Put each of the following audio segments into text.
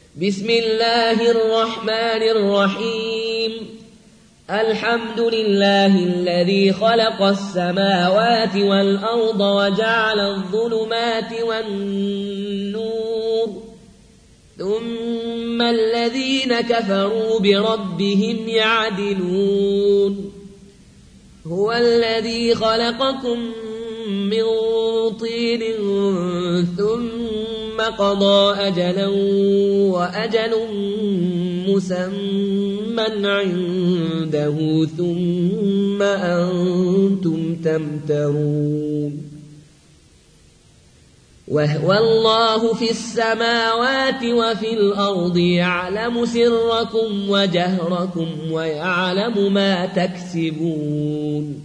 بسم الله الرحمن الرحيم الحمد لله الذي خلق السماوات والأرض وجعل الظلمات والنور ثم الذين كفروا بربهم يعدلون هو الذي خلقكم من طين ثم قضى أجلا وأجل مسمى عنده ثم أنتم تمترون وهو الله في السماوات وفي الأرض يعلم سركم وجهركم ويعلم ما تكسبون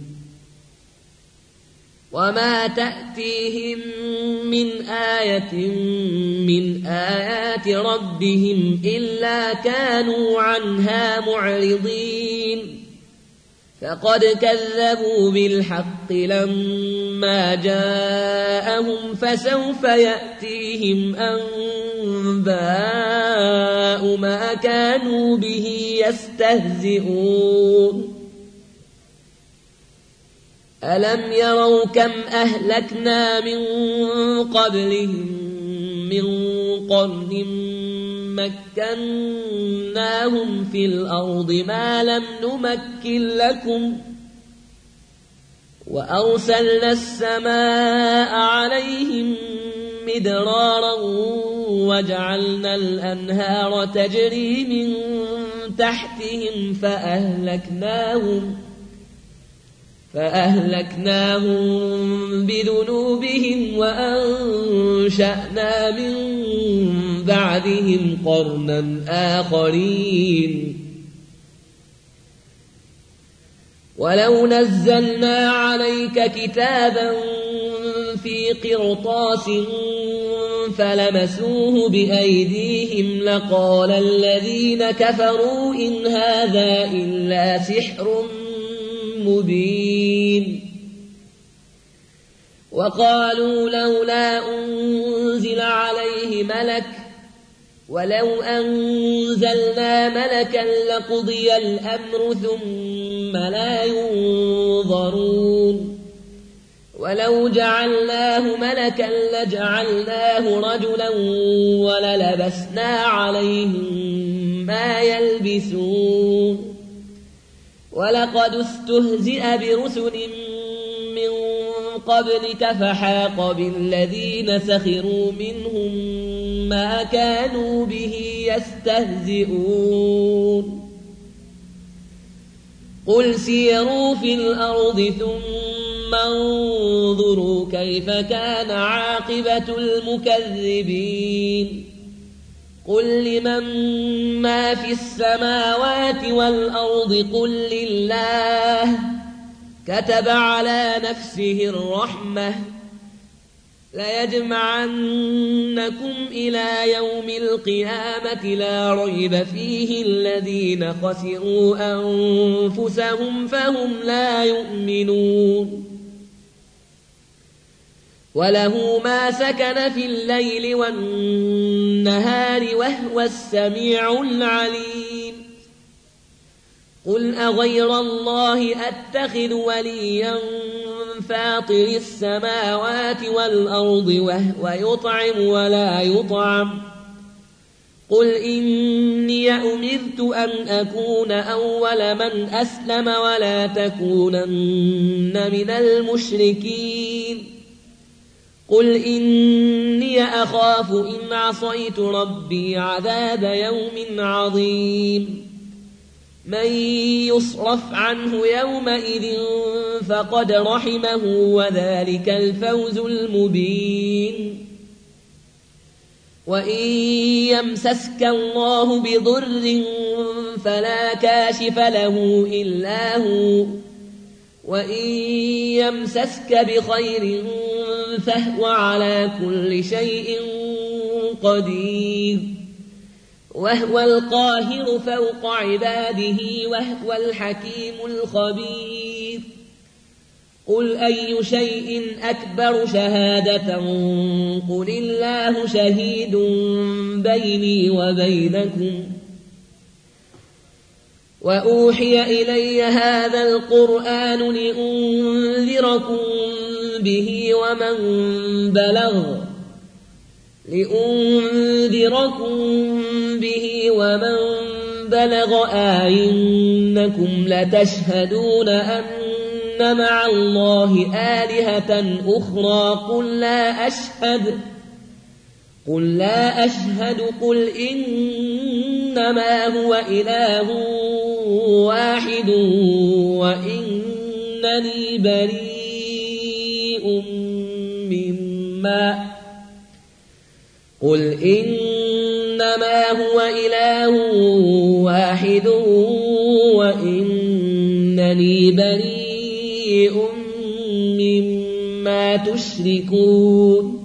وما تأتيهم من آية من آيات ربهم إلا كانوا عنها معرضين فقد كذبوا بالحق لما جاءهم فسوف يأتيهم أنباء ما كانوا به يستهزئون ألم يروا كم أهلكنا من قبلهم من قرن مكناهم في الأرض ما لم نمكن لكم وأرسلنا السماء عليهم مدرارا وجعلنا الأنهار تجري من تحتهم فأهلكناهم بذنوبهم وأنشأنا من بعدهم قرنا آخرين ولو نزلنا عليك كتابا في قرطاس فلمسوه بأيديهم لقال الذين كفروا إن هذا إلا سحر مبين وقالوا لولا أنزل عليه ملك ولو أنزلنا ملكا لقضي الأمر ثم لا ينظرون ولو جعلناه ملكا لجعلناه رجلا وللبسنا عليهم ما يلبسون ولقد استهزئ برسل من قبلك فحاق بالذين سخروا منهم ما كانوا به يستهزئون قل سيروا في الأرض ثم انظروا كيف كان عاقبة المكذبين قل لمن ما في السماوات والأرض قل لله كتب على نفسه الرحمة ليجمعنكم إلى يوم القيامة لا ريب فيه الذين خسروا أنفسهم فهم لا يؤمنون وله ما سكن في الليل والنهار وهو السميع العليم قل أغير الله أتخذ وليا فاطر السماوات والأرض وهو يطعم ولا يطعم قل إني أمرت أن أكون أول من أسلم ولا تكونن من المشركين قل إني أخاف إن عصيت ربي عذاب يوم عظيم من يصرف عنه يومئذ فقد رحمه وذلك الفوز المبين وإن يمسسك الله بضر فلا كاشف له إلا هو وإن يمسسك بخير فهو على كل شيء قدير وهو القاهر فوق عباده وهو الحكيم الخبير قل أي شيء أكبر شهادة قل الله شهيد بيني وبينكم وأوحي إلي هذا القرآن لأنذركم به ومن بلغ أئنكم لتشهدون أن مع الله آلهة أخرى قل لا أشهد قل إنما هو إله واحد وإنني بريء مما تشركون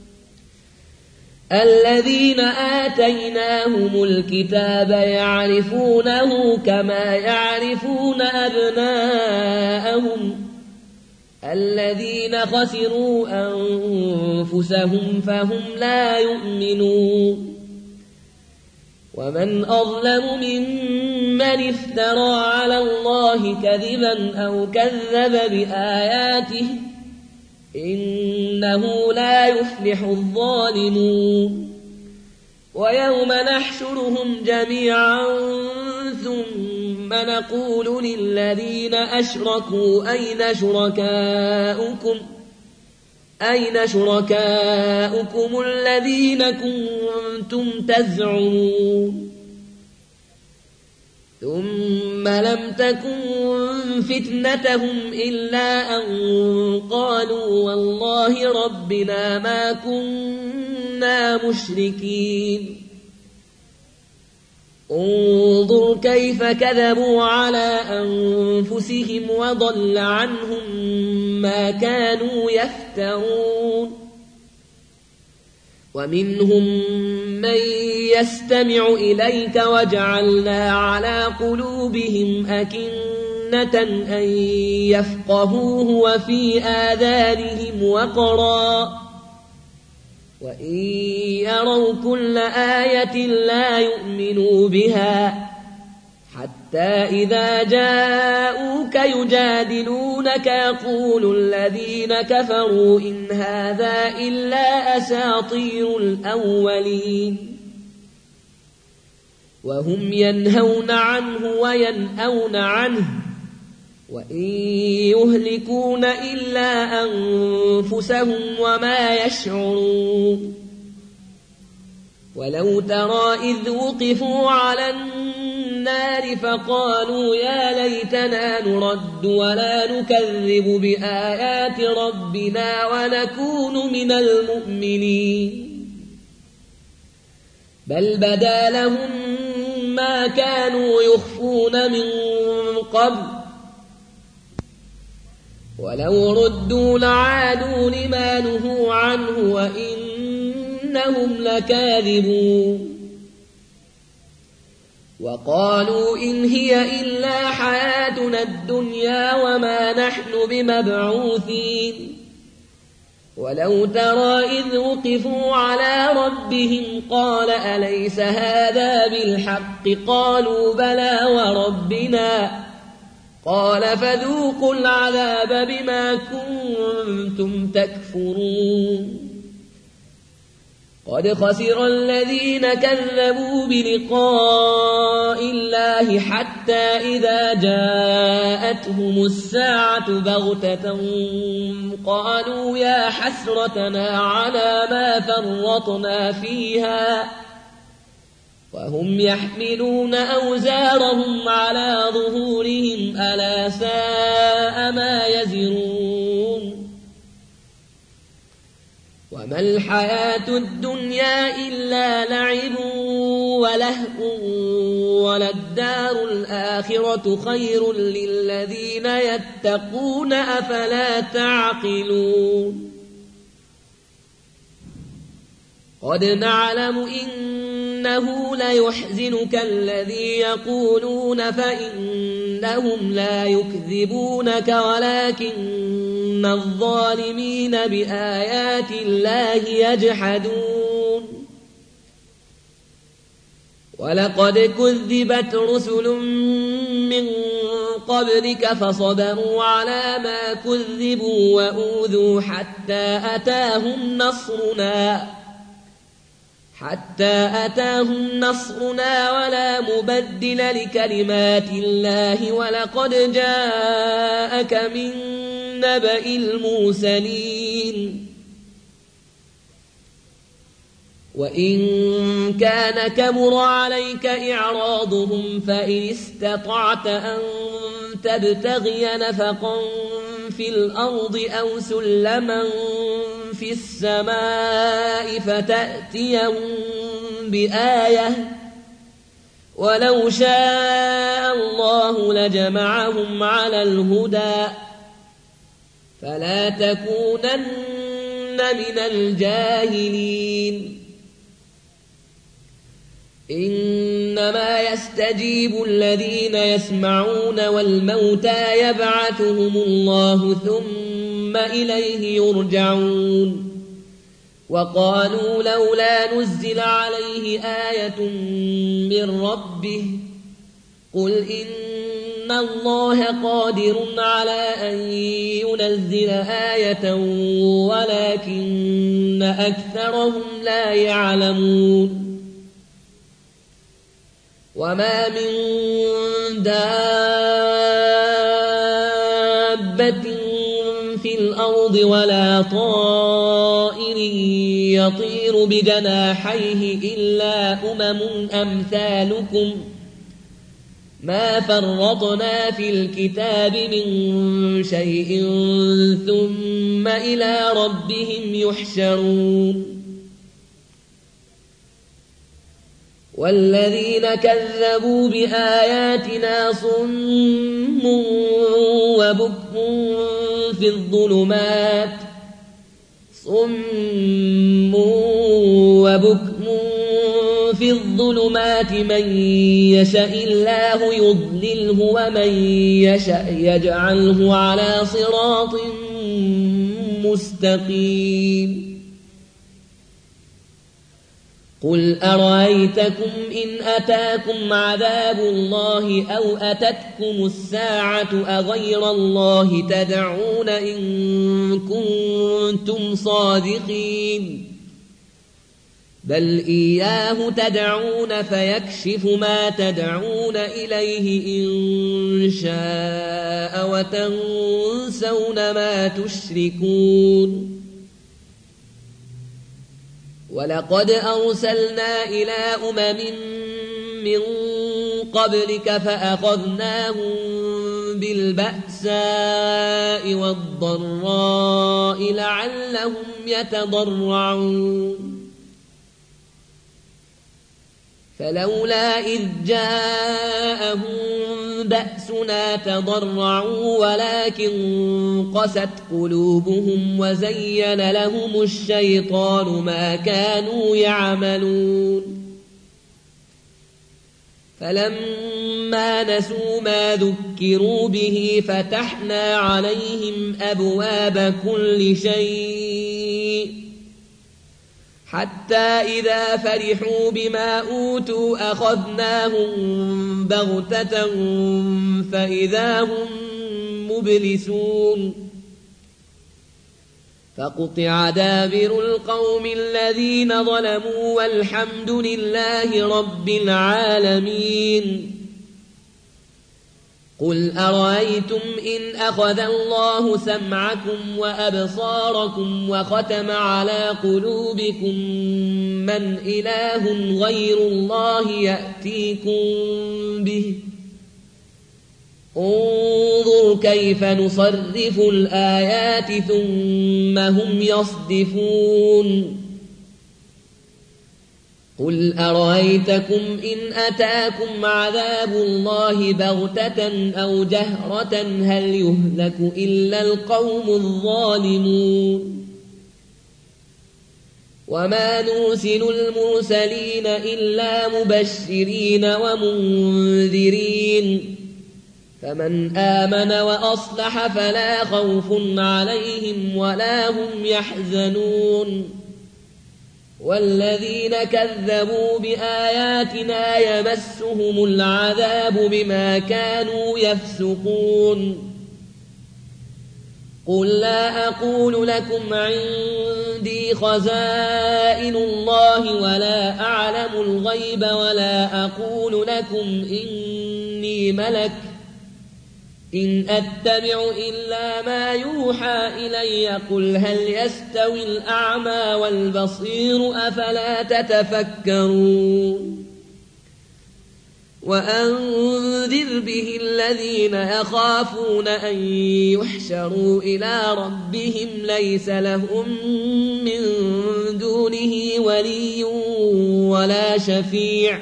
الذين آتيناهم الكتاب يعرفونه كما يعرفون أبناءهم الذين خسروا أنفسهم فهم لا يؤمنون ومن أظلم ممن افترى على الله كذبا أو كذب بآياته إنه لا يفلح الظالمون ويوم نحشرهم جميعا ثم نقول للذين أشركوا أين شركاؤكم الذين كنتم تزعمون ثم لم تكن فتنتهم إلا أن قالوا والله ربنا ما كنا مشركين انظر كيف كذبوا على أنفسهم وضل عنهم ما كانوا يفترون ومنهم من يستمع إليك وجعلنا على قلوبهم أكنة أن يفقهوه وفي آذانهم وقرا وإن يروا كل آية لا يؤمنوا بها حتى إذا جاءوك يجادلونك يقول الذين كفروا إن هذا إلا أساطير الأولين وهم ينهون عنه وينأون عنه وإن يهلكون إلا أنفسهم وما يشعرون ولو ترى إذ وقفوا على النار فقالوا يا ليتنا نرد ولا نكذب بآيات ربنا ونكون من المؤمنين بل بدا لهم ما كانوا يخفون من قبل ولو ردوا لعادوا لما نهوا عنه وإنهم لكاذبون وقالوا إن هي إلا حياتنا الدنيا وما نحن بمبعوثين ولو ترى إذ وقفوا على ربهم قال أليس هذا بالحق قالوا بلى وربنا قال فذوقوا العذاب بما كنتم تكفرون قد خسر الذين كذبوا بلقاء الله حتى إذا جاءتهم الساعة بغتة قالوا يا حسرتنا على ما فرطنا فيها وهم يحملون أوزارهم على ظهورهم ألا ساء ما يزرون وما الحياة الدنيا إلا لعب ولهو وللدار الآخرة خير للذين يتقون أفلا تعقلون قد نعلم إنه ليحزنك الذي يقولون فإنهم لا يكذبونك ولكن إن الظالمين بآيات الله يجحدون ولقد كذبت رسل من قبلك فصبروا على ما كذبوا وأوذوا حتى أتاهم نصرنا ولا مبدل لكلمات الله ولقد جاءك من نبأ المرسلين وإن كان كبر عليك إعراضهم فإن استطعت أن تبتغي نفقا في الأرض أو سلما في السماء فتأتيهم بآية ولو شاء الله لجمعهم على الهدى فلا تكونن من الجاهلين إنما يستجيب الذين يسمعون والموتى يبعثهم الله ثم إليه يرجعون وقالوا لولا نزل عليه آية من ربه قل إن الله قادر على أن ينزل آية ولكن أكثرهم لا يعلمون وما من دابة في الأرض ولا طائر يطير بجناحيه إلا أمثالكم ما فرطنا في الكتاب من شيء ثم إلى ربهم يحشرون والذين كذبوا بآياتنا صم وبكم في الظلمات من يشاء الله يضلله ومن يشاء يجعله على صراط مستقيم قل أرأيتكم إن أتاكم عذاب الله أو أتتكم الساعة أغير الله تدعون إن كنتم صادقين بل إياه تدعون فيكشف ما تدعون إليه إن شاء وتنسون ما تشركون ولقد أرسلنا إلى من قبلك فأخذناهم بالبأساء والضراء لعلهم يتضرعون فلولا إذ جاءهم بأسنا تضرعوا ولكن قست قلوبهم وزين لهم الشيطان ما كانوا يعملون فلما نسوا ما ذكروا به فتحنا عليهم أبواب كل شيء حتى إذا فرحوا بما أوتوا أخذناهم بغتة فإذا هم مبلسون فقطع دابر القوم الذين ظلموا والحمد لله رب العالمين قل أرأيتم إن أخذ الله سمعكم وأبصاركم وختم على قلوبكم من إله غير الله يأتيكم به انظر كيف نصرف الآيات ثم هم يصدفون قل أرأيتكم إن أتاكم عذاب الله بغتة أو جهرة هل يهلك إلا القوم الظالمون وما نرسل المرسلين إلا مبشرين ومنذرين فمن آمن وأصلح فلا خوف عليهم ولا هم يحزنون والذين كذبوا بآياتنا يمسهم العذاب بما كانوا يفسقون قل لا أقول لكم عندي خزائن الله ولا أعلم الغيب ولا أقول لكم إني ملك إن أتبع إلا ما يوحى إلي قل هل يستوي الأعمى والبصير أفلا تتفكرون وأنذر به الذين يخافون أن يحشروا إلى ربهم ليس لهم من دونه ولي ولا شفيع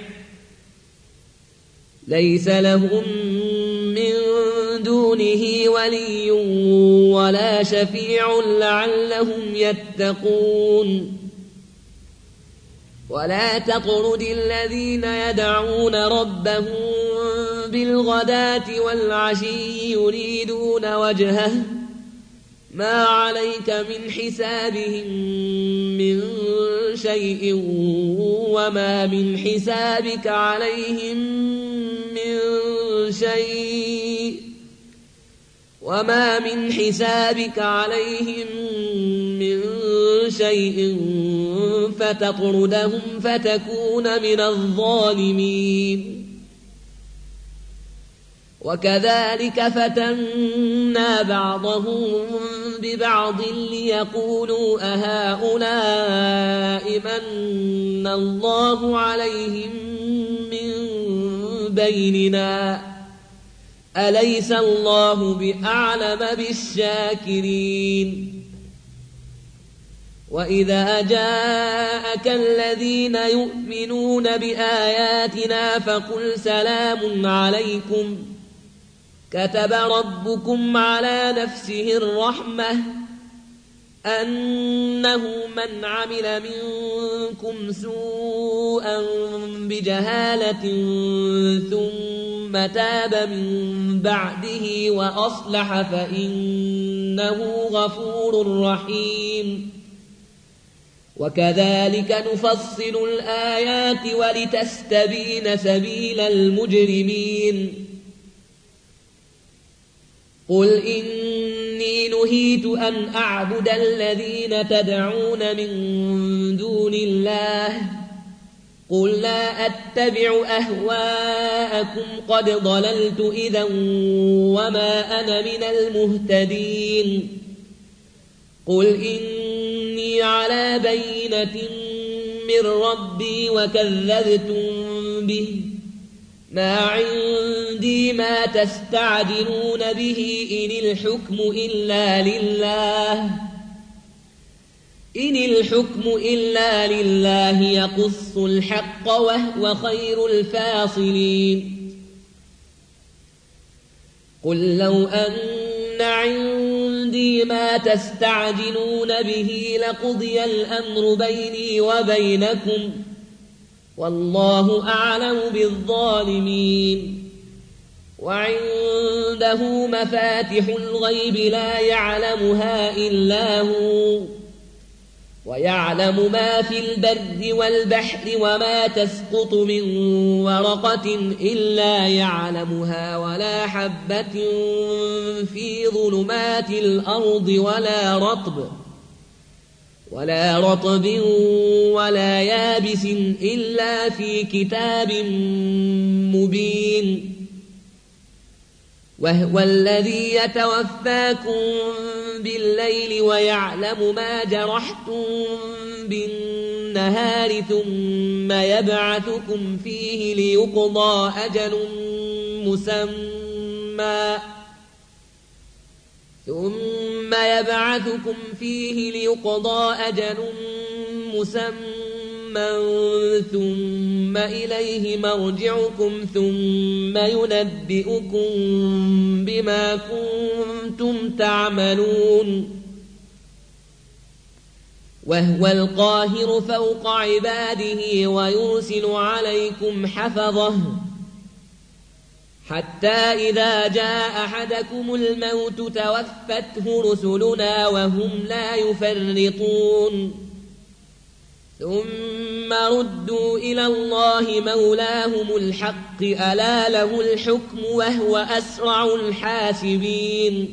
لعلهم يتقون ولا تطرد الذين يدعون ربهم بالغداة والعشي يريدون وجهه ما عليك من حسابهم من شيء وما من حسابك عليهم من شيء فتطردهم فتكون من الظالمين وكذلك فتنا بعضهم ببعض ليقولوا أهؤلاء من الله عليهم من بيننا أليس الله بأعلم بالشاكرين وإذا جاءك الذين يؤمنون بآياتنا فقل سلام عليكم كتب ربكم على نفسه الرحمة أنه من عمل منكم سوءا بجهالة ثم تاب من بعده وأصلح فإنه غفور رحيم وكذلك نفصل الآيات ولتستبين سبيل المجرمين قل إني نهيت أن أعبد الذين تدعون من دون الله قل لا أتبع أهواءكم قد ضللت إذا وما أنا من المهتدين قل إني على بينة من ربي وكذبتم به ما عندي ما تستعجلون به إن الحكم إلا لله يقص الحق وهو خير الفاصلين قل لو أن عندي ما تستعجلون به لقضي الأمر بيني وبينكم والله أعلم بالظالمين وعنده مفاتح الغيب لا يعلمها إلا هو ويعلم ما في البر والبحر وما تسقط من ورقة إلا يعلمها ولا حبة في ظلمات الأرض ولا رطب ولا يابس إلا في كتاب مبين وهو الذي يتوفاكم بالليل ويعلم ما جرحتم بالنهار ثم يبعثكم فيه ليقضى أجل مسمى ثم إليه مرجعكم ثم ينبئكم بما كنتم تعملون وهو القاهر فوق عباده ويرسل عليكم حتى إذا جاء أحدكم الموت توفته رسلنا وهم لا يفرطون ثم ردوا إلى الله مولاهم الحق ألا له الحكم وهو أسرع الحاسبين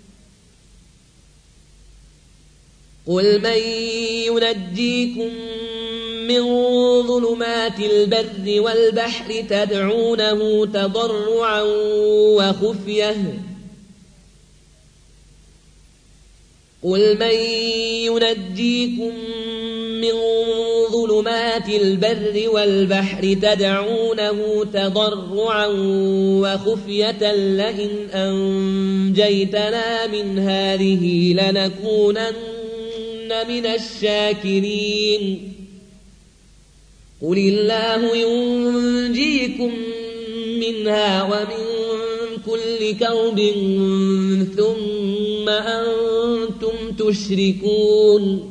قل من ينجيكم من ظلمات البر والبحر تدعونه تضرعا وخفية قل من ينجيكم من ظلمات البر والبحر تدعونه تضرعا وخفية لئن أنجيتنا من هذه لنكونن من الشاكرين قل الله ينجيكم منها ومن كل كرب ثم أنتم تشركون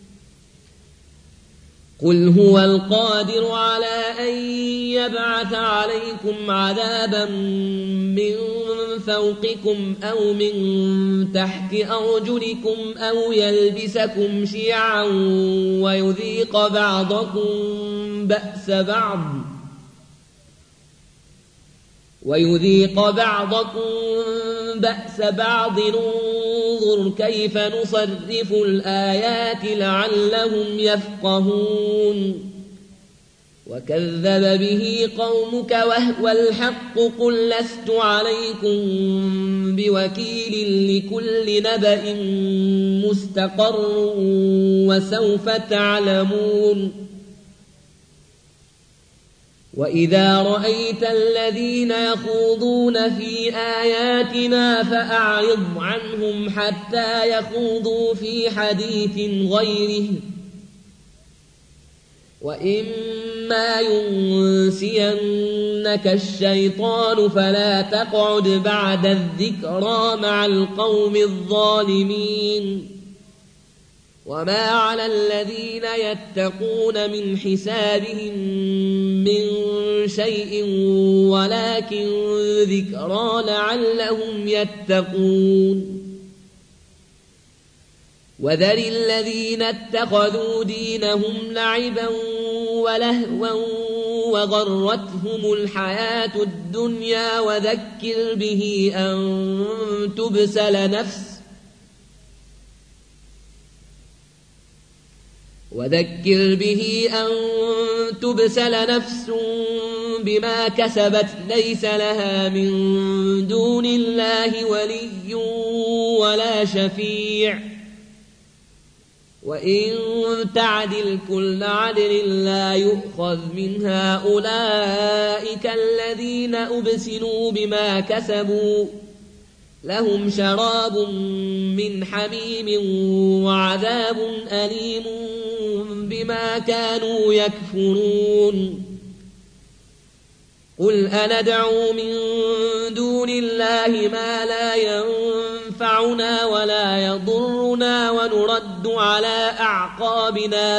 قل هو القادر على أن يبعث عليكم عذابا من فوقكم أو من تحت أرجلكم أو يلبسكم شيعا ويذيق بعضكم بأس بعض انظر كيف نصرف الآيات لعلهم يفقهون وكذب به قومك وهو الحق قل لست عليكم بوكيل لكل نبأ مستقر وسوف تعلمون وإذا رأيت الذين يخوضون في آياتنا فأعرض عنهم حتى يخوضوا في حديث غيره وإما ينسينك الشيطان فلا تقعد بعد الذكرى مع القوم الظالمين وما على الذين يتقون من حسابهم من شيء ولكن ذكرى لعلهم يتقون وذر الذين اتخذوا دينهم لعبا ولهوا وغرتهم الحياة الدنيا وذكر به أن تبسل نفس بما كسبت ليس لها من دون الله ولي ولا شفيع وإن تعدل كل عدل لا يؤخذ منها أولئك الذين أبسلوا بما كسبوا لهم شراب من حميم وعذاب أليم بما كانوا يكفرون قل أندعو من دون الله ما لا ينفعنا ولا يضرنا ونرد على أعقابنا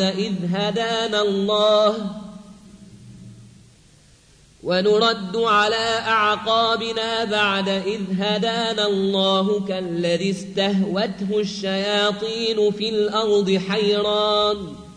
بعد إذ هدانا الله كالذي استهوته الشياطين في الأرض حيران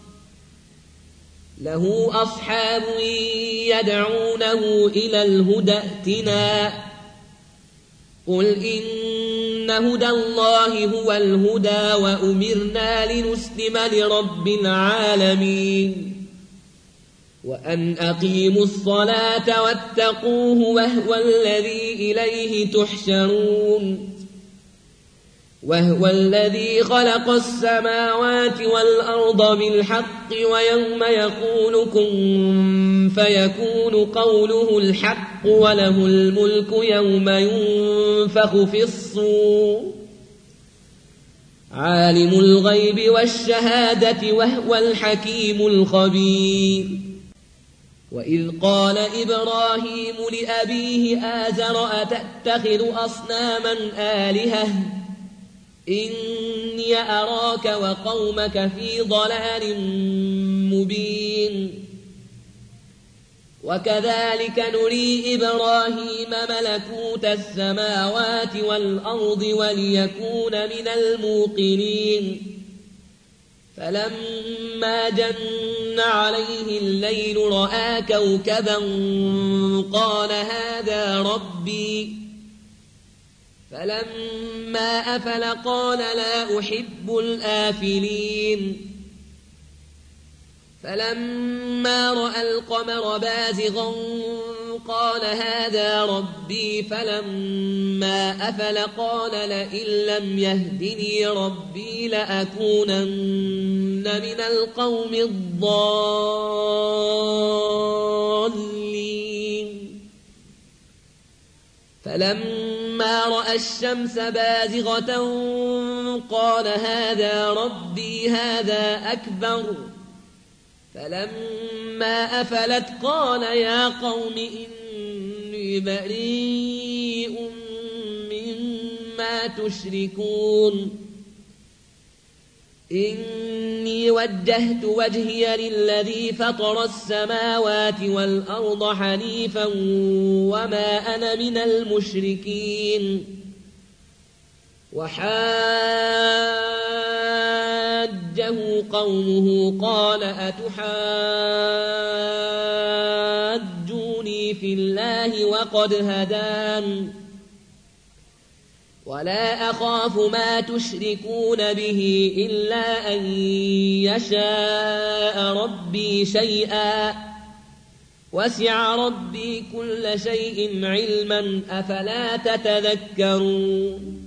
له أصحاب يدعونه إلى الهدى ائتنا قل إن هدى الله هو الهدى وأمرنا لنسلم لرب العالمين وأن أقيموا الصلاة واتقوه وهو الذي إليه تحشرون وهو الذي خلق السماوات والأرض بالحق ويوم يقول كن فيكون قوله الحق وله الملك يوم ينفخ في الصور عالم الغيب والشهادة وهو الحكيم الخبير وإذ قال إبراهيم لأبيه آزر أتتخذ أصناما آلهة إني أراك وقومك في ضلال مبين وكذلك نري إبراهيم ملكوت السماوات والأرض وليكون من الموقنين فلما جن عليه الليل رأى كوكبا قال هذا ربي فلما أفل قال لا أحب الآفلين فلما رأى القمر بازغا قال هذا ربي فلما أفل قال لئن لم يهدني ربي لأكونن من القوم الضالين فلما رأى الشمس بازغة قال هذا ربي هذا أكبر فلما أفلت قال يا قوم إني بريء مما تشركون إني وجهت وجهي للذي فطر السماوات والأرض حنيفا وما أنا من المشركين وحاجه قومه قال أتحاجوني في الله وقد هدان ولا أخاف ما تشركون به إلا أن يشاء ربي شيئا وسع ربي كل شيء علما أفلا تتذكرون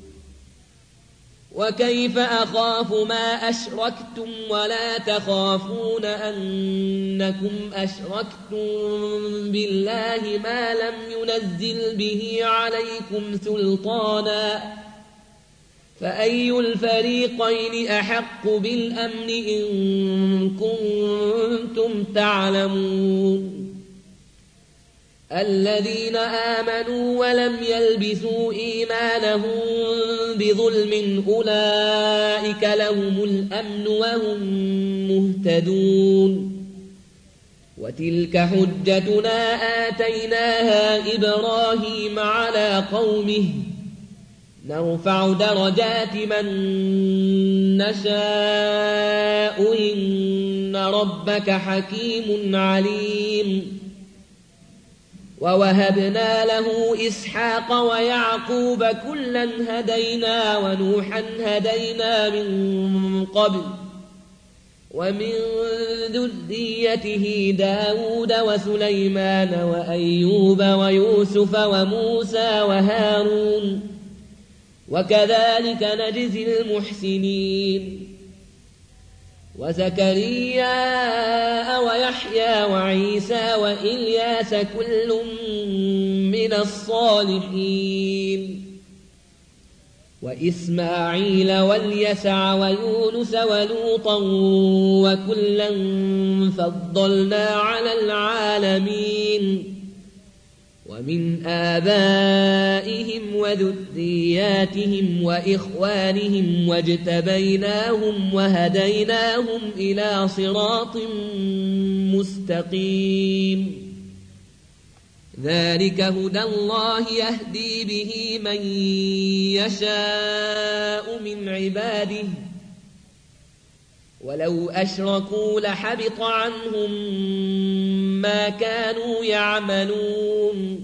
وكيف أخاف ما أشركتم ولا تخافون أنكم أشركتم بالله ما لم ينزل به عليكم سلطانا فأي الفريقين أحق بالأمن إن كنتم تعلمون الذين آمنوا ولم يلبسوا إيمانهم بظلم أولئك لهم الأمن وهم مهتدون وتلك حجتنا آتيناها إبراهيم على قومه نرفع درجات من نشاء إن ربك حكيم عليم ووهبنا له إسحاق ويعقوب كلا هدينا ونوحا هدينا من قبل ومن ذريته داود وسليمان وأيوب ويوسف وموسى وهارون وكذلك نجزي المحسنين وزكريا ويحيى وعيسى وإلياس كل من الصالحين وإسماعيل واليسع ويونس ولوطا وكلا فضلنا على العالمين ومن آبائهم وذرياتهم وإخوانهم واجتبيناهم وهديناهم إلى صراط مستقيم ذلك هدى الله يهدي به من يشاء من عباده ولو أشركوا لحبط عنهم ما كانوا يعملون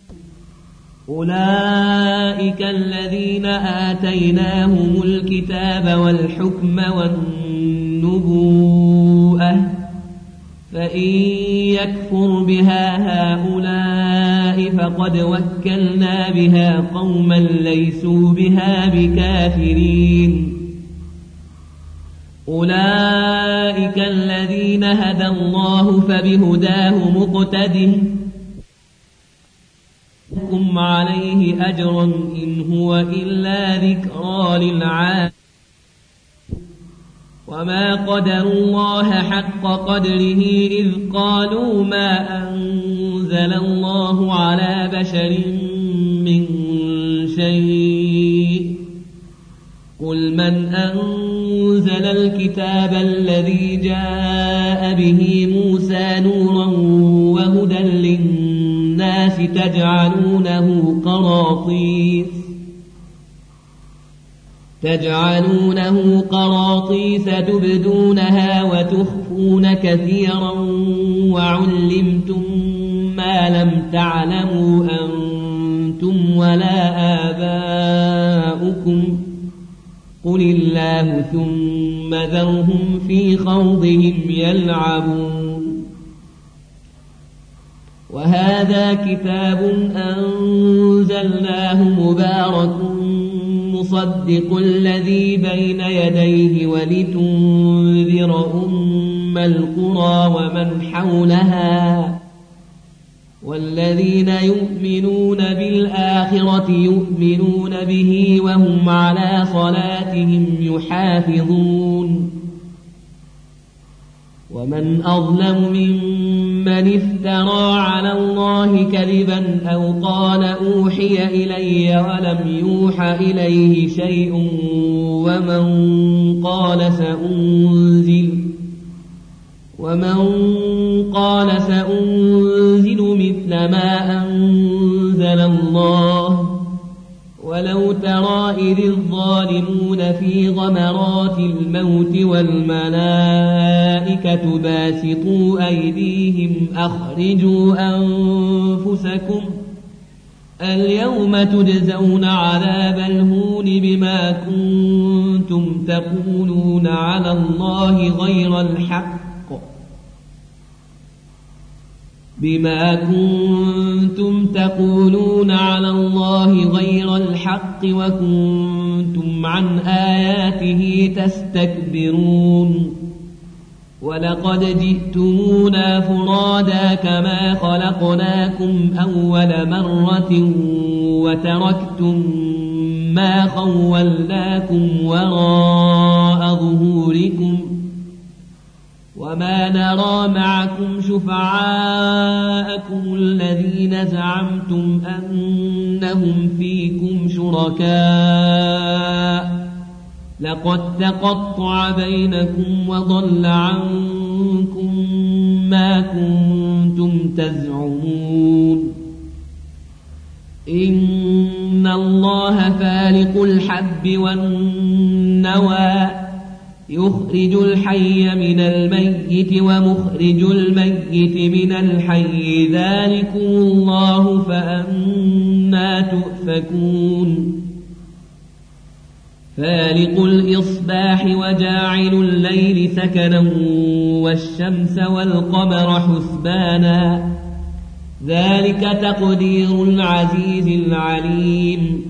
أولئك الذين آتيناهم الكتاب والحكم والنبوءة فإن يكفر بها هؤلاء فقد وكلنا بها قوما ليسوا بها بكافرين أولئك الذين هدى الله فبهداه مقتده لكم عليه أجر إن هو إلا ذكرى للعالمين وما قدروا الله حق قدره إذ قالوا ما أنزل الله على بشر من شيء قل من أنزل الكتاب الذي جاء به موسى نورا وهدى للناس تجعلونه قراطيس تبدونها وتخفون كثيرا وعلمتم ما لم تعلموا أنتم ولا آباؤكم قل الله ثم ذرهم في خوضهم يلعبون. وهذا كتاب أنزلناه مبارك مصدق الذي بين يديه ولتنذر أم القرى ومن حولها والذين يؤمنون بالآخرة يؤمنون به وهم على صلاتهم يحافظون. ومن أظلم ممن افترى على الله كذبا أو قال أوحي إلي ولم يوح إليه شيء ومن قال سأنزل مثل ما أنزل الله ولو ترى إذ الظالمون في غمرات الموت والملائكة باسطوا أيديهم أخرجوا أنفسكم اليوم تجزون عذاب الهون بما كنتم تقولون على الله غير الحق وكنتم عن آياته تستكبرون. ولقد جئتمونا فرادا كما خلقناكم أول مرة وتركتم ما خولناكم وراء ظهوركم وما نرى معكم شفعاءكم الذين زعمتم أنهم فيكم شركاء لقد تقطع بينكم وضل عنكم ما كنتم تزعمون. إن الله فالق الحب والنوى يخرج الحي من الميت ومخرج الميت من الحي ذلكم الله فأنى تؤفكون. فالق الإصباح وجاعل الليل سكنا والشمس والقمر حسبانا ذلك تقدير العزيز العليم.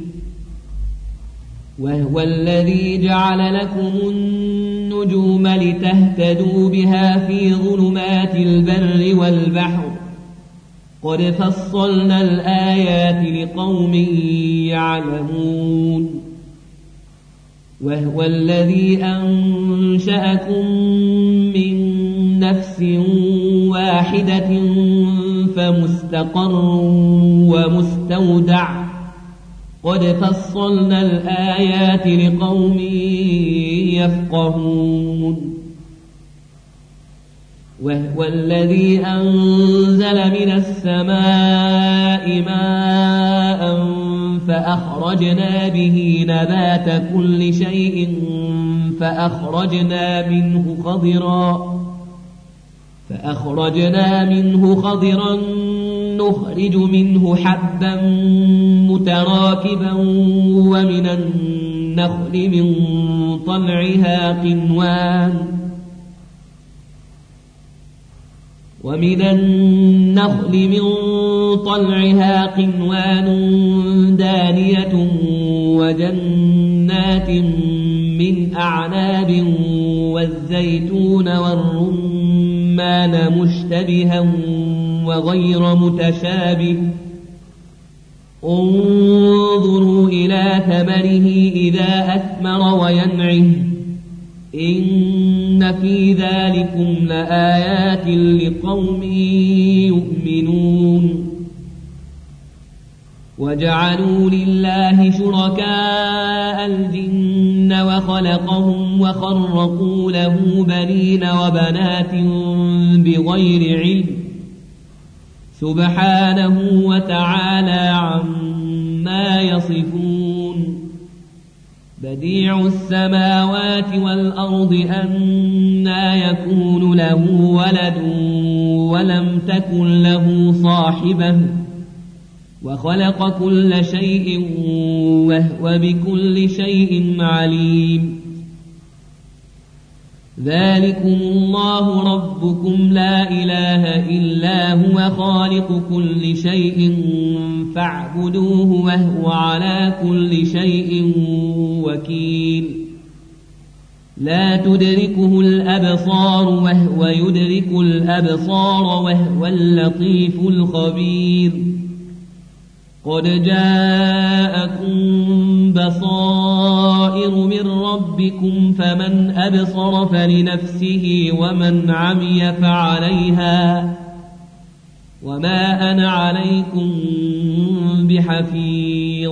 وهو الذي جعل لكم النجوم لتهتدوا بها في ظلمات البر والبحر قد فصلنا الآيات لقوم يعلمون. وهو الذي أنشأكم من نفس واحدة فمستقر ومستودع قد فصلنا الآيات لقوم يفقهون. وهو الذي أنزل من السماء ماء فأخرجنا به نبات كل شيء فأخرجنا منه خضرا نخرج منه حبا متراكبا ومن النخل من طلعها قنوان دانية وجنات من أعناب والزيتون والرمان مشتبها وغير متشابه انظروا إلى ثمره إذا أثمر وينعه إن في ذلكم لآيات لقوم يؤمنون. وجعلوا لله شركاء الجن وخلقهم وخرقوا له بنين وبنات بغير علم سبحانه وتعالى عما يصفون بديع السماوات والأرض أنى يكون له ولد ولم تكن له صاحبة وخلق كل شيء وهو بكل شيء عليم ذلكم الله ربكم لا إله إلا هو خالق كل شيء فاعبدوه وهو على كل شيء وكيل لا تدركه الأبصار وهو يدرك الأبصار وهو اللطيف الخبير قد جاءكم بصائر من ربكم فمن أبصر فلنفسه ومن عمي فعليها وما أنا عليكم بحفيظ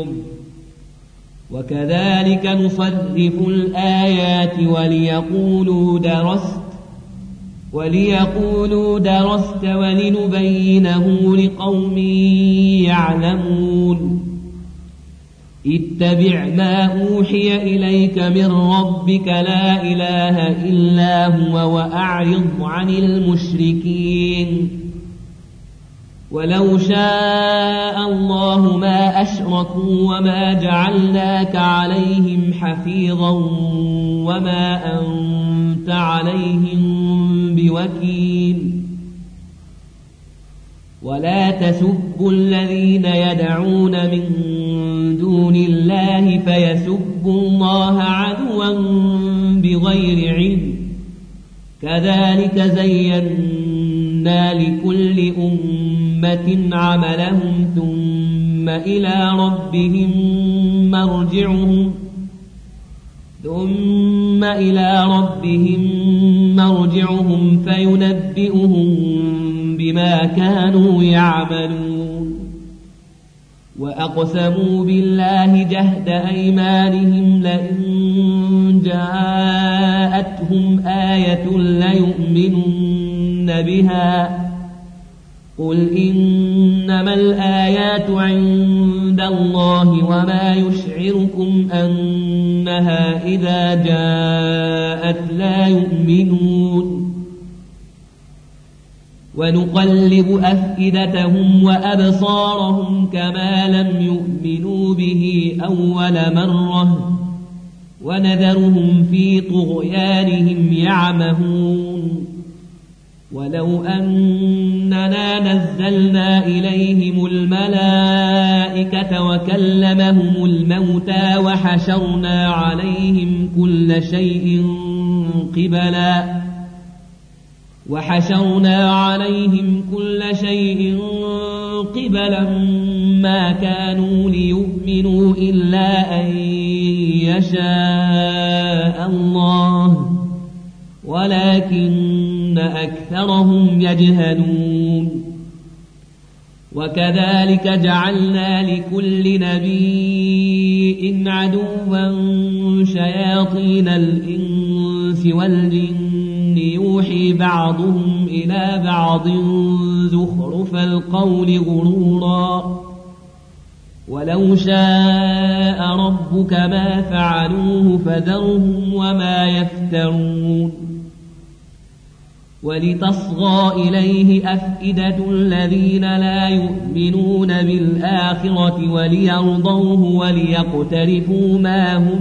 وكذلك نصرف الآيات وليقولوا درست ولنبينه لقوم يعلمون اتبع ما أوحي إليك من ربك لا إله إلا هو وأعرض عن المشركين ولو شاء الله ما أشركوا وما جعلناك عليهم حفيظا وما أنت عليهم بوكيل ولا تسبوا الذين يدعون من دون الله فيسبوا الله عدوا بغير علم كذلك زينا لكل أمة عملهم ثم إلى ربهم مرجعهم فينبئهم بما كانوا يعملون وأقسموا بالله جهد أيمانهم لئن جاءتهم آية ليؤمنن بها قل إنما الآيات عند الله وما يشعركم أنها إذا جاءت لا يؤمنون ونقلب أفئدتهم وأبصارهم كما لم يؤمنوا به أول مرة ونذرهم في طغيانهم يعمهون ولو أننا نزلنا إليهم الملائكة وكلمهم الموتى وحشرنا عليهم كل شيء قبلا ما كانوا ليؤمنوا إلا أن يشاء الله ولكن أكثرهم يجهلون وكذلك جعلنا لكل نبي عدوا شياطين الإنس والجن يوحي بعضهم إلى بعض زخرف القول غرورا ولو شاء ربك ما فعلوه فذرهم وما يفترون ولتصغى إليه أفئدة الذين لا يؤمنون بالآخرة وليرضوه وليقترفوا ما هم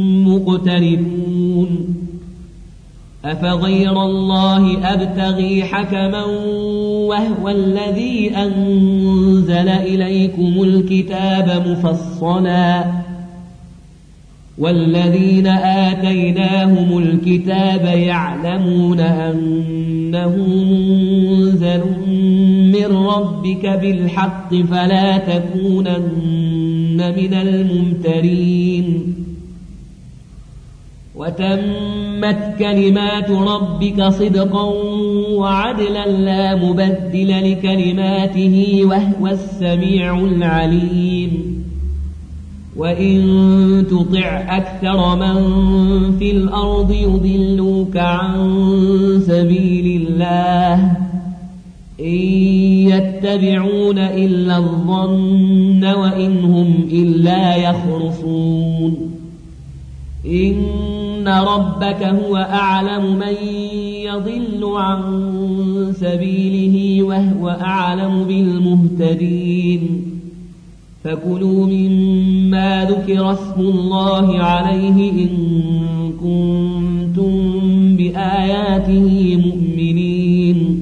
مقترفون أفغير الله أبتغي حكما وهو الذي أنزل إليكم الكتاب مفصلا والذين آتيناهم الكتاب يعلمون أنه منزل من ربك بالحق فلا تكونن من الممترين وتمت كلمات ربك صدقا وعدلا لا مبدل لكلماته وهو السميع العليم وإن تطع أكثر من في الأرض يضلوك عن سبيل الله إن يتبعون إلا الظن وإن هم إلا يخرصون إن ربك هو أعلم من يضل عن سبيله وهو أعلم بالمهتدين فكلوا مما ذكر اسم الله عليه إن كنتم بآياته مؤمنين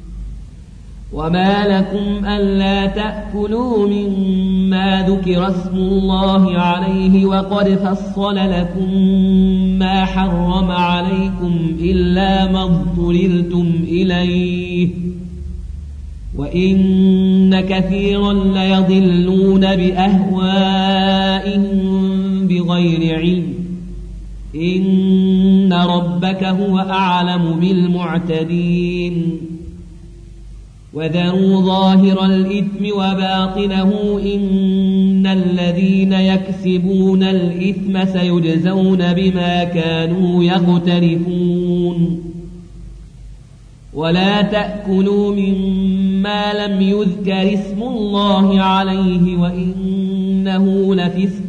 وما لكم ألا تأكلوا مما ذكر اسم الله عليه وقد فصل لكم ما حرم عليكم إلا ما اضطررتم إليه وإن كثيرا ليضلون بأهوائهم بغير علم إن ربك هو أعلم بالمعتدين وذروا ظاهر الإثم وباطنه إن الذين يكسبون الإثم سيجزون بما كانوا يقترفون ولا تأكلوا مما لم يذكر اسم الله عليه وإنه لفسق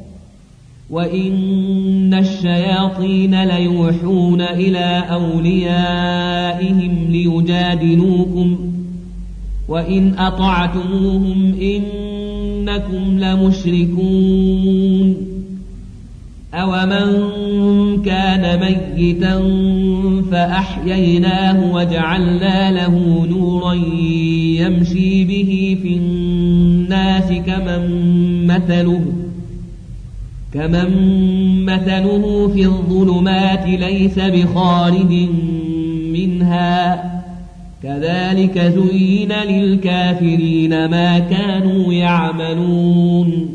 وإن الشياطين ليوحون إلى أوليائهم ليجادلوكم وإن أطعتموهم إنكم لمشركون أومن كان ميتا فأحييناه وجعلنا له نورا يمشي به في الناس كمن مثله في الظلمات ليس بخارج منها كذلك زين للكافرين ما كانوا يعملون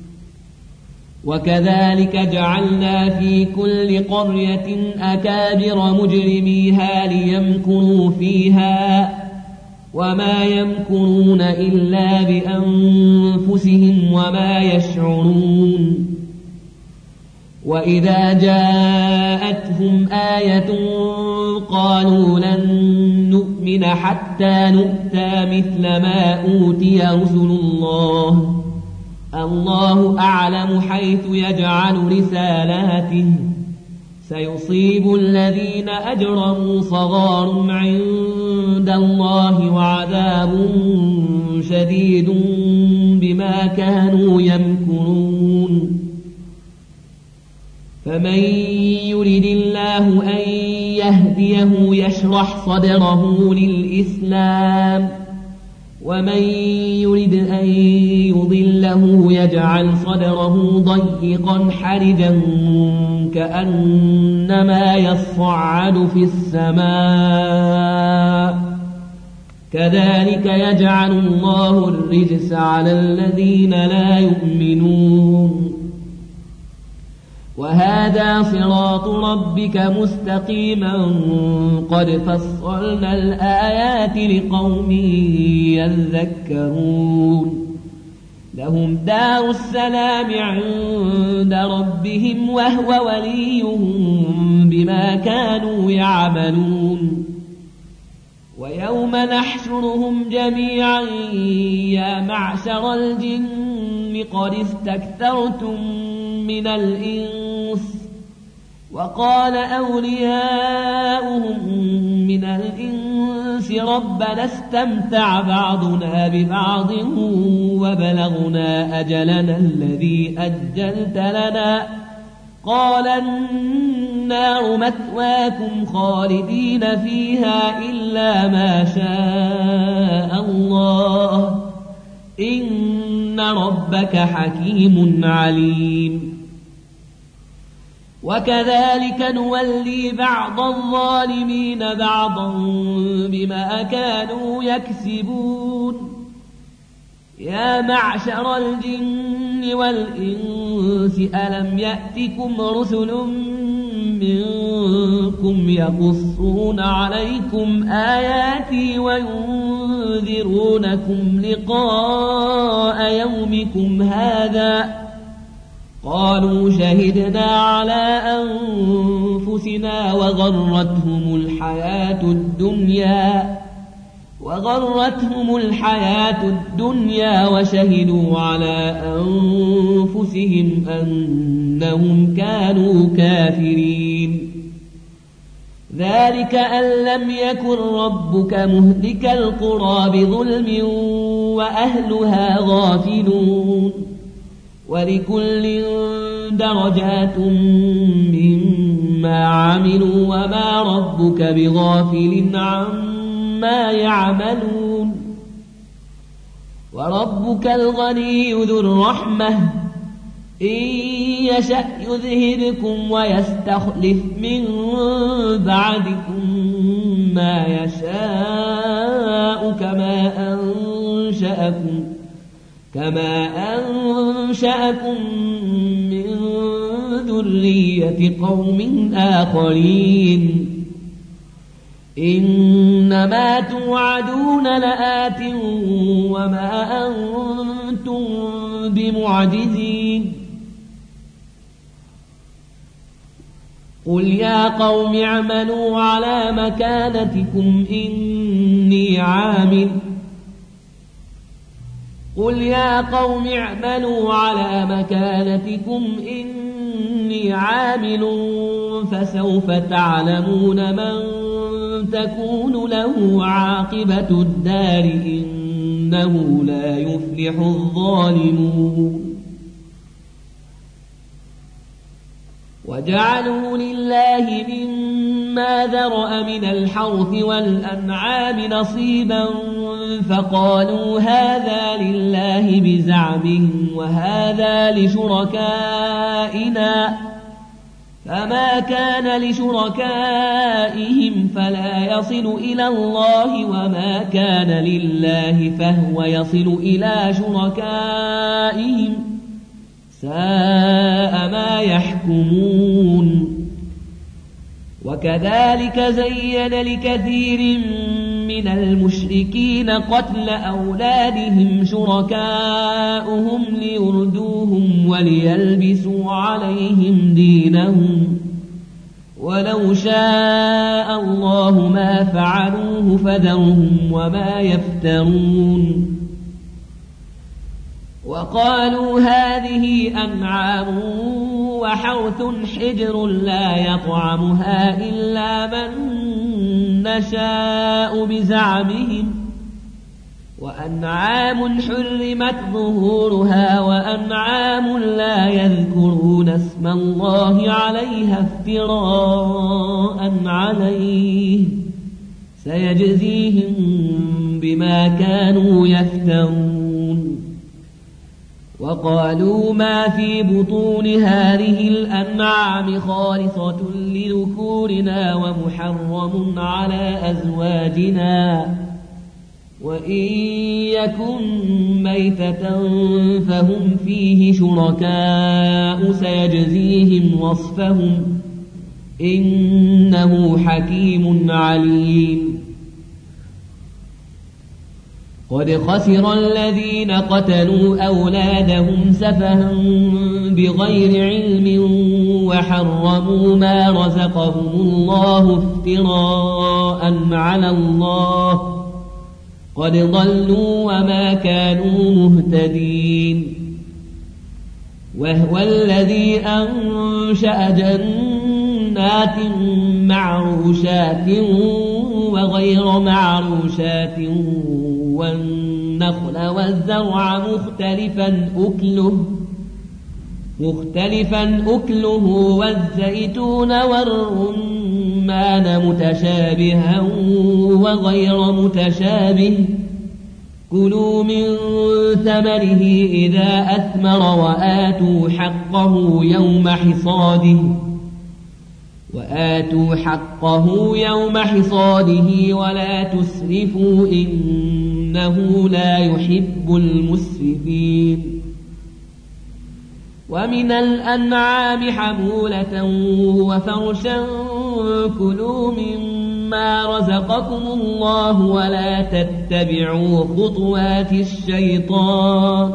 وكذلك جعلنا في كل قرية أكابر مجرميها ليمكروا فيها وما يمكرون إلا بأنفسهم وما يشعرون وإذا جاءتهم آية قالوا لن نؤمن حتى نؤتى مثل ما أوتي رسل الله أعلم حيث يجعل رسالاته سيصيب الذين أجرموا صغار عند الله وعذاب شديد بما كانوا يمكرون فمن يرد الله أن يهديه يشرح صدره للإسلام ومن يرد أن يضله يجعل صدره ضيقا حرجا كأنما يصعد في السماء كذلك يجعل الله الرجس على الذين لا يؤمنون وهذا صراط ربك مستقيما قد فصلنا الآيات لقوم يذكرون لهم دار السلام عند ربهم وهو وليهم بما كانوا يعملون ويوم نحشرهم جميعا يا معشر الجن قد استكثرتم من الإنس وقال أولياؤهم من الإنس ربنا استمتع بعضنا ببعض وبلغنا أجلنا الذي أجلت لنا قال النار مثواكم خالدين فيها إلا ما شاء الله إن ربك حكيم عليم وكذلك نولي بعض الظالمين بعضا بما كانوا يكسبون يا معشر الجن والإنس ألم يأتكم رسل منكم يقصون عليكم آياتي وينذرونكم لقاء يومكم هذا قالوا شهدنا على أنفسنا وغرتهم الحياة الدنيا وغرتهم الحياة الدنيا وشهدوا على أنفسهم أنهم كانوا كافرين. ذلك أن لم يكن ربك مهلك القرى بظلم وأهلها غافلون ولكل درجات مما عملوا وما ربك بغافل عما يعملون. وربك الغني ذو الرحمة إن يشأ يذهبكم ويستخلف من بعدكم ما يشاء كما أنشأكم من ذرية قوم آخرين. إنما توعدون لآت وما أنتم بمعجزين. قل يا قوم اعملوا على مكانتكم إني عامل فسوف تعلمون من تكون له عاقبة الدار إنه لا يفلح الظالمون. وجعلوا لله مما ذرأ من الحرث والأنعام نصيبا فقالوا هذا لله بزعمهم وهذا لشركائنا فما كان لشركائهم فلا يصل إلى الله وما كان لله فهو يصل إلى شركائهم ساء ما يحكمون. وكذلك زين لكثير من المشركين قتل أولادهم شركاؤهم ليردوهم وليلبسوا عليهم دينهم ولو شاء الله ما فعلوه فذرهم وما يفترون. وقالوا هذه أنعام وحرث حجر لا يطعمها إلا من نشاء بزعمهم وأنعام حرمت ظهورها وأنعام لا يذكرون اسم الله عليها افتراء عليه سيجزيهم بما كانوا يفترون. وقالوا ما في بطون هذه الأنعام خالصة لذكورنا ومحرم على أزواجنا وإن يكن ميتة فهم فيه شركاء سيجزيهم وصفهم إنه حكيم عليم. قد خسر الذين قتلوا أولادهم سفها بغير علم وحرموا ما رزقهم الله افتراء على الله قد ضلوا وما كانوا مهتدين. وهو الذي أنشأ جنات معروشات وغير معروشات والنخل والزرع مختلفا أكله والزيتون والرمان متشابها وغير متشابه كلوا من ثمره إذا أثمر وآتوا حقه يوم حصاده ولا تسرفوا إنه لا يحب المسرفين. ومن الأنعام حمولة وفرشا كلوا مما رزقكم الله ولا تتبعوا خطوات الشيطان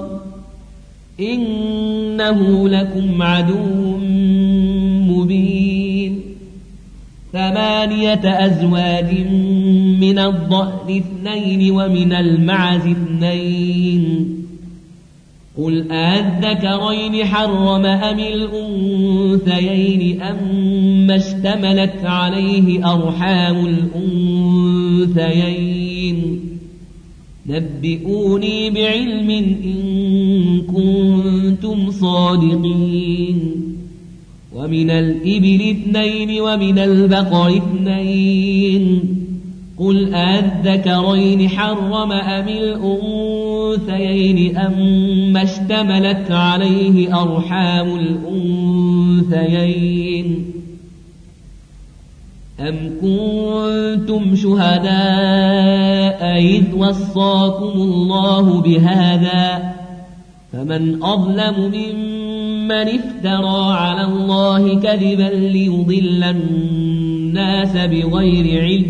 إنه لكم عدو مبين. 8 أزواج من الضأن 2 ومن المعز 2 قل أذكرين حرم أم الأنثيين أما اشتملت عليه أرحام الأنثيين نبئوني بعلم إن كنتم صادقين ومن الإبل 2 ومن البقر 2 قل أذكرين حرم أم الأنثيين أما اشتملت عليه أرحام الأنثيين أم كنتم شهداء إذ وصاكم الله بهذا فمن أظلم ممن افترى على الله كذبا ليضل الناس بغير علم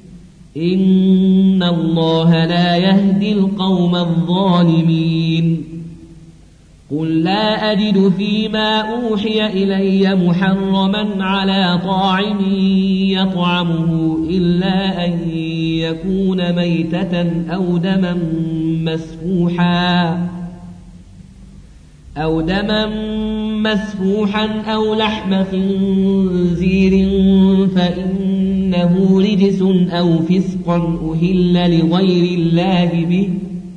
إن الله لا يهدي القوم الظالمين قل لا أجد فيما أوحي إلي محرما على طاعم يطعمه إلا أن يكون ميتة أو دما مسفوحا أو لحم خنزير فإنه رجس أو فسقا أهل لغير الله به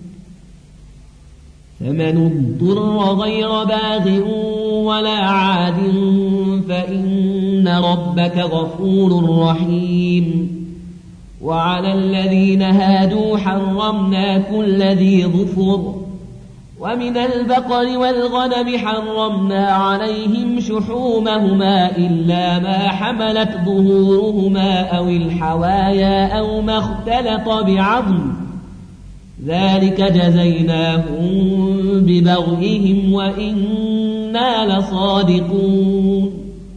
فمن اضطر غير باغ ولا عاد فإن ربك غفور رحيم وعلى الذين هادوا حرمنا كل ذي ظفر ومن البقر والغنم حرمنا عليهم شحومهما إلا ما حملت ظهورهما أو الحوايا أو ما اختلط بعظم ذلك جزيناهم ببغيهم وإنا لصادقون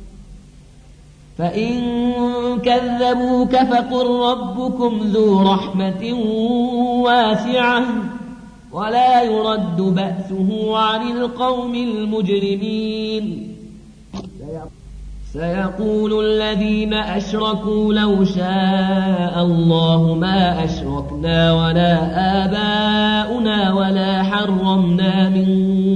فإن كذبوك فقل ربكم ذو رحمة واسعة ولا يرد بأسه عن القوم المجرمين سيقول الذين أشركوا لو شاء الله ما أشركنا ولا آباؤنا ولا حرمنا من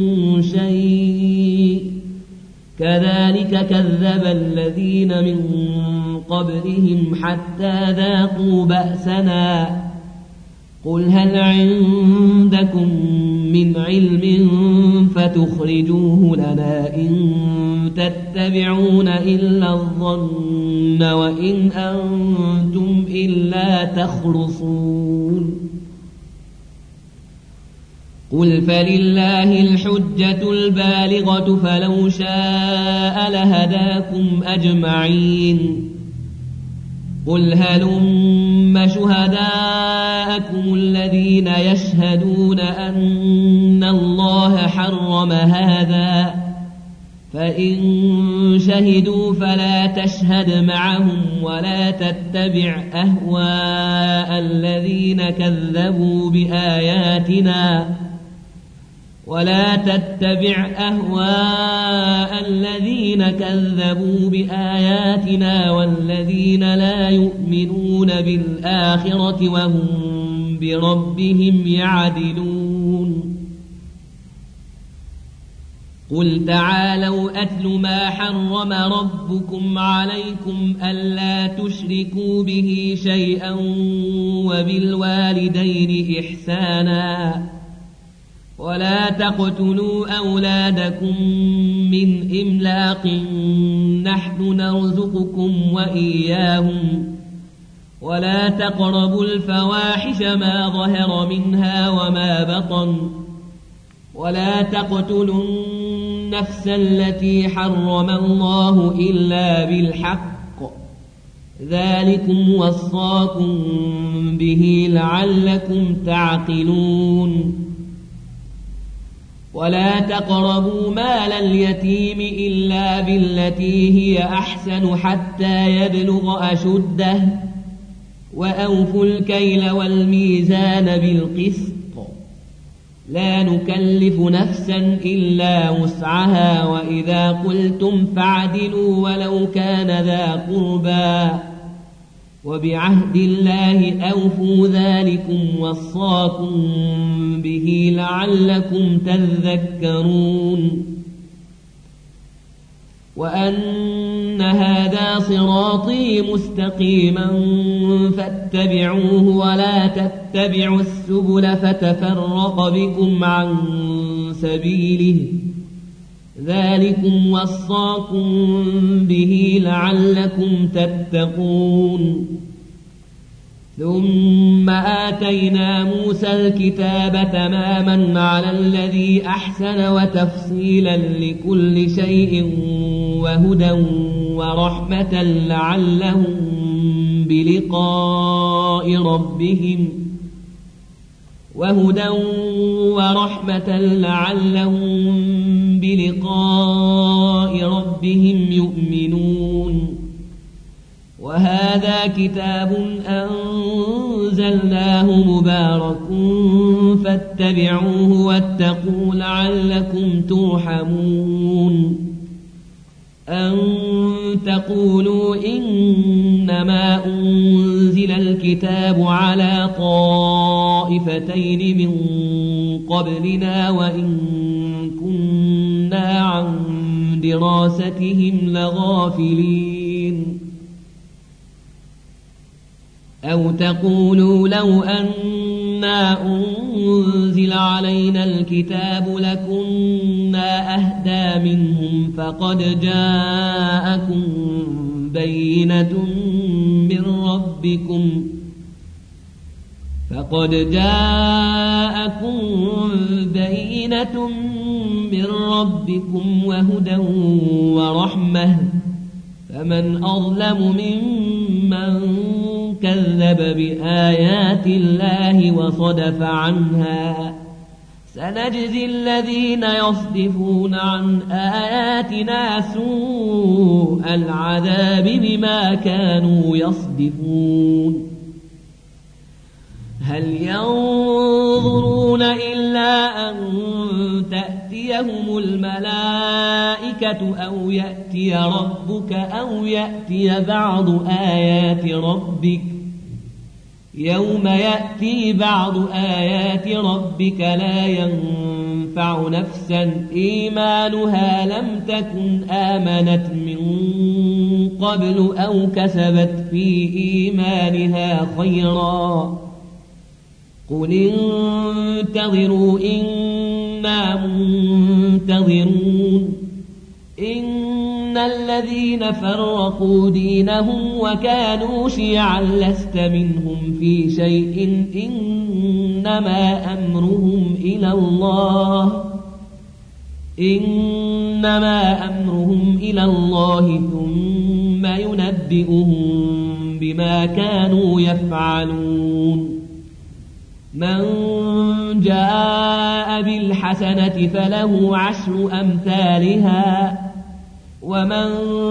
شيء كذلك كذب الذين من قبلهم حتى ذاقوا بأسنا قل هل عندكم من علم فتخرجوه لنا إن تتبعون إلا الظن وإن أنتم إلا تخرصون قل فلله الحجة البالغة فلو شاء لهداكم أجمعين قل هلم شهداءكم الذين يشهدون أن الله حرم هذا فإن شهدوا فلا تشهد معهم ولا تتبع أهواء الذين كذبوا بآياتنا والذين لا يؤمنون بالآخرة وهم بربهم يعدلون قل تعالوا أتل ما حرم ربكم عليكم ألا تشركوا به شيئا وبالوالدين إحسانا ولا تقتلوا أولادكم من إملاق نحن نرزقكم وإياهم ولا تقربوا الفواحش ما ظهر منها وما بطن ولا تقتلوا النفس التي حرم الله إلا بالحق ذلكم وصاكم به لعلكم تعقلون ولا تقربوا مال اليتيم إلا بالتي هي أحسن حتى يبلغ أشده وأوفوا الكيل والميزان بالقسط لا نكلف نفسا إلا وسعها وإذا قلتم فاعدلوا ولو كان ذا قربى وبعهد الله أوفوا ذلكم وصاكم به لعلكم تذكرون وأن هذا صراطي مستقيما فاتبعوه ولا تتبعوا السبل فتفرق بكم عن سبيله ذلكم وصاكم به لعلكم تتقون ثم آتينا موسى الكتاب تماما على الذي أحسن وتفصيلا لكل شيء وهدى ورحمة لعلهم بلقاء ربهم يؤمنون وهذا كتاب أنزلناه مبارك فاتبعوه واتقوا لعلكم ترحمون أن تقولوا إنما أنزل الكتاب على طائفتين من قبلنا وإن كنا عن دراستهم لغافلين أو تقولوا لو أنا أنزل علينا الكتاب لكنا أهدى منهم فقد جاءكم بينة من ربكم وهدى ورحمة فمن أظلم ممن كذب بآيات الله وصدف عنها سنجزي الذين يصدفون عن آياتنا سوء العذاب بما كانوا يصدفون هل ينظرون إلا أن تأتيهم الملائكة أو يأتي ربك أو يأتي بعض آيات ربك يوم يأتي بعض آيات ربك لا ينفع نفسا إيمانها لم تكن آمنت من قبل أو كسبت في إيمانها خيرا قل انتظروا إنا منتظرون إن الذين فرقوا دينهم وكانوا شيعا لست منهم في شيء إنما أمرهم إلى الله ثم ينبئهم بما كانوا يفعلون من جاء بالحسنة فله 10 أمثالها ومن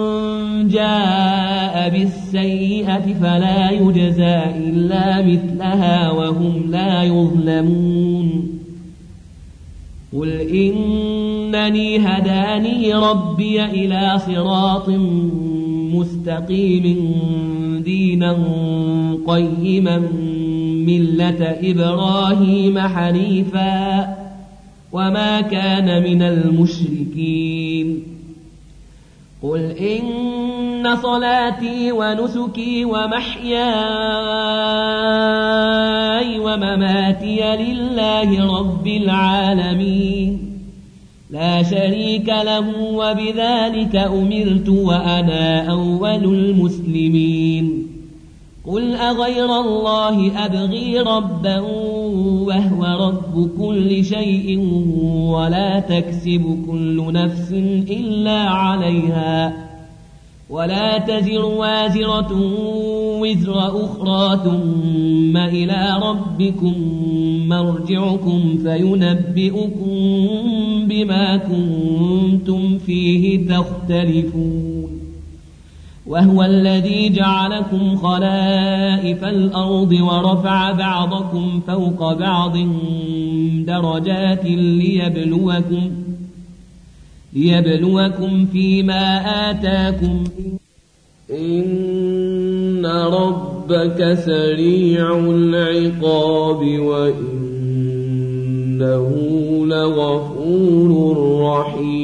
جاء بالسيئة فلا يجزى إلا مثلها وهم لا يظلمون قل إنني هداني ربي إلى صراط مستقيم دينا قيما ملة إبراهيم حنيفا وما كان من المشركين قل إن صلاتي ونسكي ومحياي ومماتي لله رب العالمين لا شريك له وبذلك أمرت وأنا أول المسلمين قل أغير الله أبغي ربا وهو رب كل شيء ولا تكسب كل نفس إلا عليها ولا تزر وازرة وزر أخرى ثم إلى ربكم مرجعكم فينبئكم بما كنتم فيه تختلفون وهو الذي جعلكم خلائف الأرض ورفع بعضكم فوق بعض درجات ليبلوكم فيما آتاكم إن ربك سريع العقاب وإنه لغفور رحيم